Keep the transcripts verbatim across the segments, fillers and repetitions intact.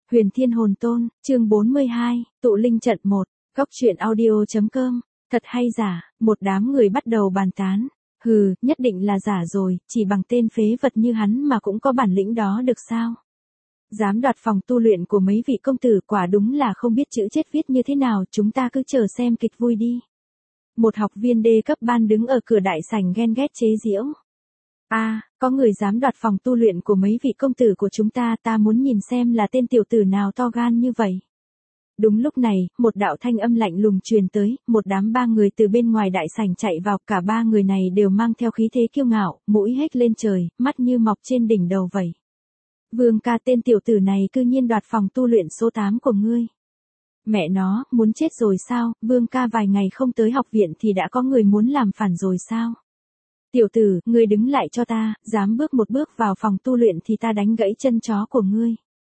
Huyền Thiên Hồn Tôn, chương bốn mươi hai, tụ linh trận một, góc truyện audio.com, thật hay giả, một đám người bắt đầu bàn tán. Hừ, nhất định là giả rồi, chỉ bằng tên phế vật như hắn mà cũng có bản lĩnh đó được sao? Dám đoạt phòng tu luyện của mấy vị công tử, quả đúng là không biết chữ chết viết như thế nào, chúng ta cứ chờ xem kịch vui đi. Một học viên đê cấp ban đứng ở cửa đại sảnh ghen ghét chế giễu. A, à, có người dám đoạt phòng tu luyện của mấy vị công tử của chúng ta, ta muốn nhìn xem là tên tiểu tử nào to gan như vậy. Đúng lúc này, một đạo thanh âm lạnh lùng truyền tới, một đám ba người từ bên ngoài đại sảnh chạy vào, cả ba người này đều mang theo khí thế kiêu ngạo, mũi hếch lên trời, mắt như mọc trên đỉnh đầu vậy. Vương ca, tên tiểu tử này cư nhiên đoạt phòng tu luyện số tám của ngươi. Mẹ nó, muốn chết rồi sao? Vương ca vài ngày không tới học viện thì đã có người muốn làm phản rồi sao? Tiểu tử, ngươi đứng lại cho ta, dám bước một bước vào phòng tu luyện thì ta đánh gãy chân chó của ngươi.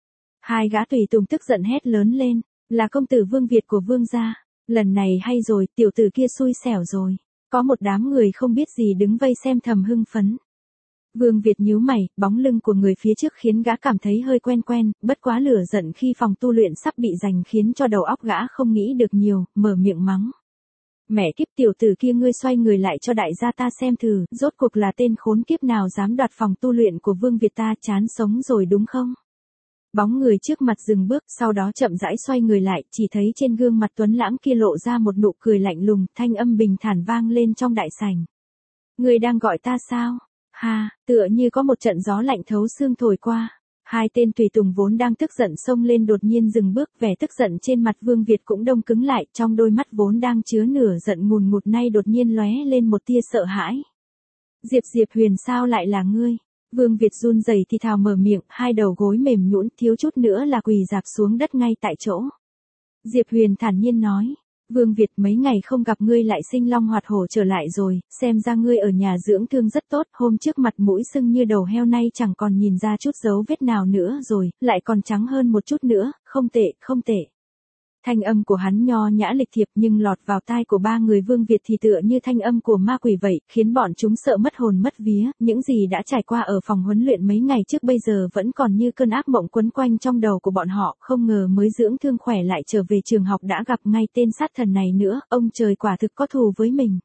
Hai gã tùy tùng tức giận hét lớn lên, là công tử Vương Việt của Vương gia. Lần này hay rồi, tiểu tử kia xui xẻo rồi. Có một đám người không biết gì đứng vây xem thầm hưng phấn. Vương Việt nhíu mày, bóng lưng của người phía trước khiến gã cảm thấy hơi quen quen, bất quá lửa giận khi phòng tu luyện sắp bị giành khiến cho đầu óc gã không nghĩ được nhiều, mở miệng mắng. Mẹ kiếp, tiểu tử kia, ngươi xoay người lại cho đại gia ta xem thử, rốt cuộc là tên khốn kiếp nào dám đoạt phòng tu luyện của Vương Việt ta, chán sống rồi đúng không? Bóng người trước mặt dừng bước, sau đó chậm rãi xoay người lại, chỉ thấy trên gương mặt tuấn lãng kia lộ ra một nụ cười lạnh lùng, thanh âm bình thản vang lên trong đại sảnh. Ngươi đang gọi ta sao? Ha, tựa như có một trận gió lạnh thấu xương thổi qua. Hai tên tùy tùng vốn đang tức giận xông lên đột nhiên dừng bước, vẻ tức giận trên mặt Vương Việt cũng đông cứng lại, trong đôi mắt vốn đang chứa nửa giận ngùn ngụt nay đột nhiên lóe lên một tia sợ hãi. Diệp Diệp Huyền, sao lại là ngươi? Vương Việt run rẩy thì thào mở miệng, hai đầu gối mềm nhũn, thiếu chút nữa là quỳ rạp xuống đất ngay tại chỗ. Diệp Huyền thản nhiên nói. Vương Việt, mấy ngày không gặp ngươi lại sinh long hoạt hổ trở lại rồi, xem ra ngươi ở nhà dưỡng thương rất tốt, hôm trước mặt mũi sưng như đầu heo nay chẳng còn nhìn ra chút dấu vết nào nữa rồi, lại còn trắng hơn một chút nữa, không tệ, không tệ. Thanh âm của hắn nho nhã lịch thiệp nhưng lọt vào tai của ba người Vương Việt thì tựa như thanh âm của ma quỷ vậy, khiến bọn chúng sợ mất hồn mất vía, những gì đã trải qua ở phòng huấn luyện mấy ngày trước bây giờ vẫn còn như cơn ác mộng quấn quanh trong đầu của bọn họ, không ngờ mới dưỡng thương khỏe lại trở về trường học đã gặp ngay tên sát thần này nữa, ông trời quả thực có thù với mình.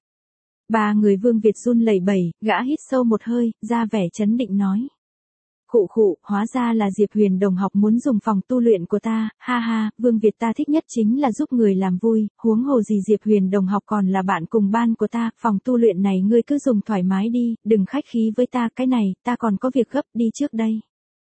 Ba người Vương Việt run lẩy bẩy, gã hít sâu một hơi, ra vẻ trấn định nói. Khụ khụ, hóa ra là Diệp Huyền đồng học muốn dùng phòng tu luyện của ta, ha ha, Vương Việt ta thích nhất chính là giúp người làm vui, huống hồ gì Diệp Huyền đồng học còn là bạn cùng ban của ta, phòng tu luyện này ngươi cứ dùng thoải mái đi, đừng khách khí với ta, cái này, ta còn có việc gấp, đi trước đây.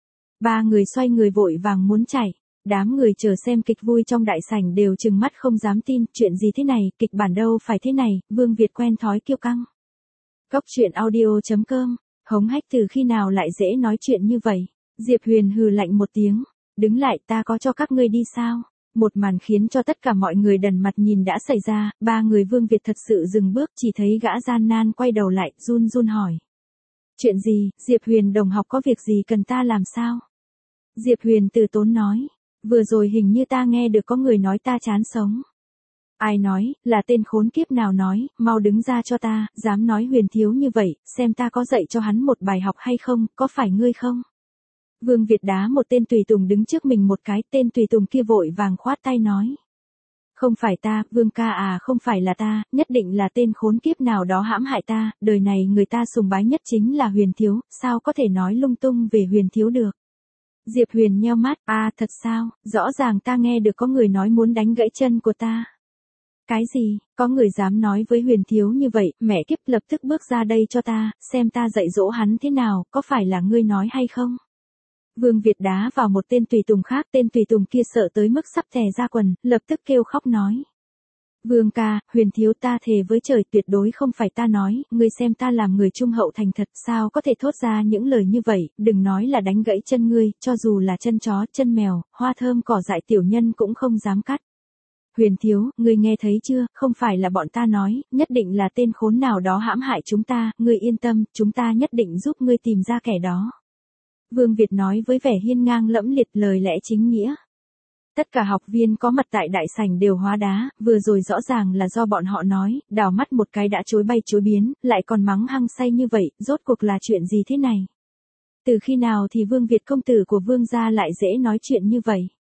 Ba người xoay người vội vàng muốn chạy, đám người chờ xem kịch vui trong đại sảnh đều trừng mắt không dám tin, chuyện gì thế này, kịch bản đâu phải thế này, Vương Việt quen thói kiêu căng. Góc truyện audio.com. Hống hách từ khi nào lại dễ nói chuyện như vậy? Diệp Huyền hừ lạnh một tiếng. Đứng lại, ta có cho các ngươi đi sao? Một màn khiến cho tất cả mọi người đần mặt nhìn đã xảy ra, ba người Vương Việt thật sự dừng bước, chỉ thấy gã gian nan quay đầu lại, run run hỏi. Chuyện gì, Diệp Huyền đồng học có việc gì cần ta làm sao? Diệp Huyền từ tốn nói. Vừa rồi hình như ta nghe được có người nói ta chán sống. Ai nói, là tên khốn kiếp nào nói, mau đứng ra cho ta, dám nói Huyền thiếu như vậy, xem ta có dạy cho hắn một bài học hay không, có phải ngươi không? Vương Việt đá một tên tùy tùng đứng trước mình một cái, tên tùy tùng kia vội vàng khoát tay nói. Không phải ta, Vương ca à, không phải là ta, nhất định là tên khốn kiếp nào đó hãm hại ta, đời này người ta sùng bái nhất chính là Huyền thiếu, sao có thể nói lung tung về Huyền thiếu được? Diệp Huyền nheo mắt, à thật sao, rõ ràng ta nghe được có người nói muốn đánh gãy chân của ta. Cái gì, có người dám nói với Huyền thiếu như vậy, mẹ kiếp, lập tức bước ra đây cho ta, xem ta dạy dỗ hắn thế nào, có phải là ngươi nói hay không? Vương Việt đá vào một tên tùy tùng khác, tên tùy tùng kia sợ tới mức sắp thè ra quần, lập tức kêu khóc nói. Vương ca, Huyền thiếu ta thề với trời tuyệt đối không phải ta nói, ngươi xem ta làm người trung hậu thành thật, sao có thể thốt ra những lời như vậy, đừng nói là đánh gãy chân ngươi, cho dù là chân chó, chân mèo, hoa thơm cỏ dại tiểu nhân cũng không dám cắt. Huyền thiếu, ngươi nghe thấy chưa, không phải là bọn ta nói, nhất định là tên khốn nào đó hãm hại chúng ta, ngươi yên tâm, chúng ta nhất định giúp ngươi tìm ra kẻ đó. Vương Việt nói với vẻ hiên ngang lẫm liệt, lời lẽ chính nghĩa. Tất cả học viên có mặt tại đại sảnh đều hóa đá, vừa rồi rõ ràng là do bọn họ nói, đảo mắt một cái đã chối bay chối biến, lại còn mắng hăng say như vậy, rốt cuộc là chuyện gì thế này? Từ khi nào thì Vương Việt công tử của Vương gia lại dễ nói chuyện như vậy?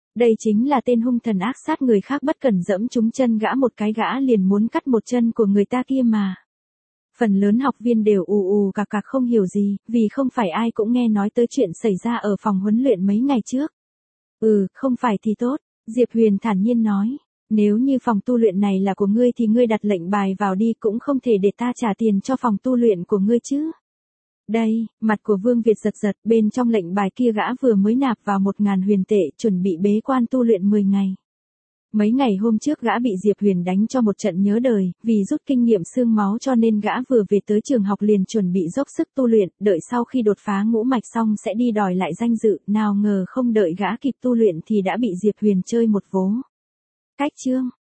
Đây chính là tên hung thần ác sát người khác bất cẩn dẫm trúng chân gã một cái gã liền muốn cắt một chân của người ta kia mà. Phần lớn học viên đều ù ù cạc cạc không hiểu gì, vì không phải ai cũng nghe nói tới chuyện xảy ra ở phòng huấn luyện mấy ngày trước. Ừ, không phải thì tốt, Diệp Huyền thản nhiên nói. Nếu như phòng tu luyện này là của ngươi thì ngươi đặt lệnh bài vào đi, cũng không thể để ta trả tiền cho phòng tu luyện của ngươi chứ. Đây, mặt của Vương Việt giật giật, bên trong lệnh bài kia gã vừa mới nạp vào một ngàn huyền tệ, chuẩn bị bế quan tu luyện mười ngày. Mấy ngày hôm trước gã bị Diệp Huyền đánh cho một trận nhớ đời, vì rút kinh nghiệm xương máu cho nên gã vừa về tới trường học liền chuẩn bị dốc sức tu luyện, đợi sau khi đột phá ngũ mạch xong sẽ đi đòi lại danh dự, nào ngờ không đợi gã kịp tu luyện thì đã bị Diệp Huyền chơi một vố. Cách chương